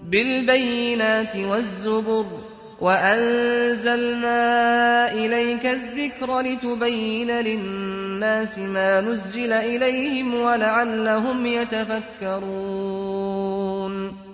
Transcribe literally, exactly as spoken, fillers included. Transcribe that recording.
بالبينات والزبر وأنزلنا إليك الذكر لتبين للناس ما نزل إليهم ولعلهم يتفكرون